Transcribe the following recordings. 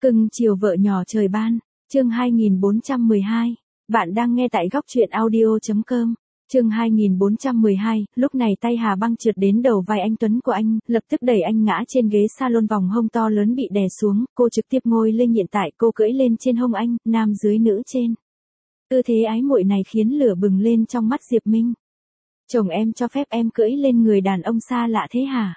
Cưng chiều vợ nhỏ trời ban, chương 2412. Bạn đang nghe tại góc truyện audio.com. Chương 2412, lúc này tay Hà Băng trượt đến đầu vai anh Tuấn của anh, lập tức đẩy anh ngã trên ghế salon, vòng hông to lớn bị đè xuống, cô trực tiếp ngồi lên, hiện tại cô cưỡi lên trên hông anh, nam dưới nữ trên. Tư thế ái muội này khiến lửa bừng lên trong mắt Diệp Minh. Chồng em cho phép em cưỡi lên người đàn ông xa lạ thế hả?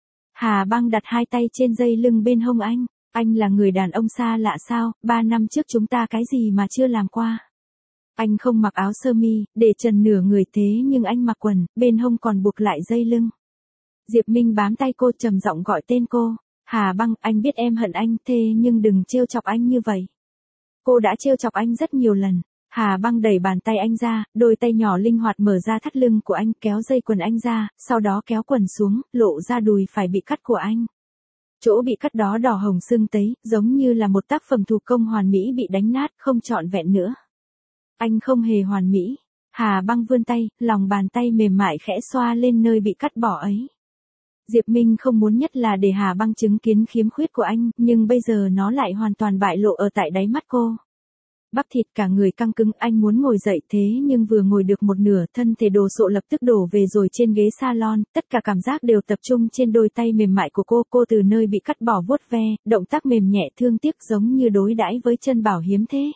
Hà Băng đặt hai tay trên dây lưng bên hông anh. Anh là người đàn ông xa lạ sao? 3 năm trước chúng ta cái gì mà chưa làm qua? Anh không mặc áo sơ mi, để trần nửa người, thế nhưng anh mặc quần, bên hông còn buộc lại dây lưng. Diệp Minh bám tay cô, trầm giọng gọi tên cô. Hà Băng, anh biết em hận anh, thế nhưng đừng trêu chọc anh như vậy. Cô đã trêu chọc anh rất nhiều lần. Hà Băng đẩy bàn tay anh ra, đôi tay nhỏ linh hoạt mở ra thắt lưng của anh, kéo dây quần anh ra, sau đó kéo quần xuống, lộ ra đùi phải bị cắt của anh. Chỗ bị cắt đó đỏ hồng sưng tấy, giống như là một tác phẩm thủ công hoàn mỹ bị đánh nát, không trọn vẹn nữa. Anh không hề hoàn mỹ. Hà Băng vươn tay, lòng bàn tay mềm mại khẽ xoa lên nơi bị cắt bỏ ấy. Diệp Minh không muốn nhất là để Hà Băng chứng kiến khiếm khuyết của anh, nhưng bây giờ nó lại hoàn toàn bại lộ ở tại đáy mắt cô. Bắp thịt cả người căng cứng, anh muốn ngồi dậy, thế nhưng vừa ngồi được một nửa, thân thể đồ sộ lập tức đổ về rồi trên ghế salon, tất cả cảm giác đều tập trung trên đôi tay mềm mại của cô từ nơi bị cắt bỏ vuốt ve, động tác mềm nhẹ thương tiếc giống như đối đãi với chân bảo hiếm thế.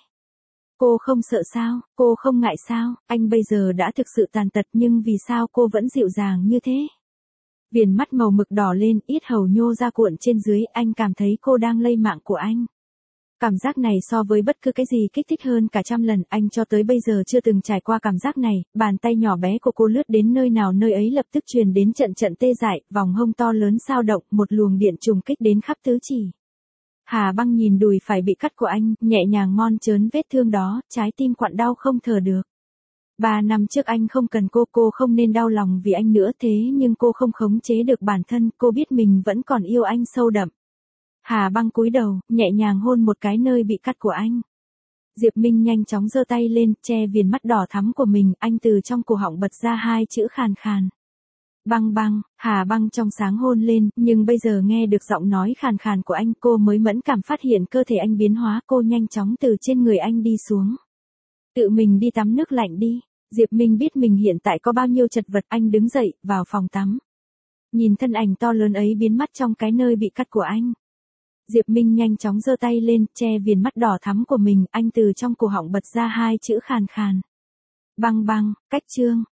Cô không sợ sao, cô không ngại sao, anh bây giờ đã thực sự tàn tật nhưng vì sao cô vẫn dịu dàng như thế? Viền mắt màu mực đỏ lên, yết hầu nhô ra cuộn trên dưới, anh cảm thấy cô đang lay mạng của anh. Cảm giác này so với bất cứ cái gì kích thích hơn cả trăm lần, anh cho tới bây giờ chưa từng trải qua cảm giác này. Bàn tay nhỏ bé của cô lướt đến nơi nào nơi ấy lập tức truyền đến trận trận tê dại, vòng hông to lớn dao động, một luồng điện trùng kích đến khắp tứ chỉ. Hà Băng nhìn đùi phải bị cắt của anh, nhẹ nhàng mon trớn vết thương đó, trái tim quặn đau không thở được. 3 năm trước anh không cần cô không nên đau lòng vì anh nữa, thế nhưng cô không khống chế được bản thân, cô biết mình vẫn còn yêu anh sâu đậm. Hà Băng cúi đầu, nhẹ nhàng hôn một cái nơi bị cắt của anh. Diệp Minh nhanh chóng giơ tay lên, che viền mắt đỏ thắm của mình, anh từ trong cổ họng bật ra hai chữ khàn khàn. Băng băng. Hà Băng trong sáng hôn lên, nhưng bây giờ nghe được giọng nói khàn khàn của anh, cô mới mẫn cảm phát hiện cơ thể anh biến hóa, cô nhanh chóng từ trên người anh đi xuống. Tự mình đi tắm nước lạnh đi. Diệp Minh biết mình hiện tại có bao nhiêu chật vật, anh đứng dậy, vào phòng tắm. Nhìn thân ảnh to lớn ấy biến mất trong cái nơi bị cắt của anh. Diệp Minh nhanh chóng giơ tay lên, che viền mắt đỏ thắm của mình, anh từ trong cổ họng bật ra hai chữ khàn khàn. Băng băng. Cách chương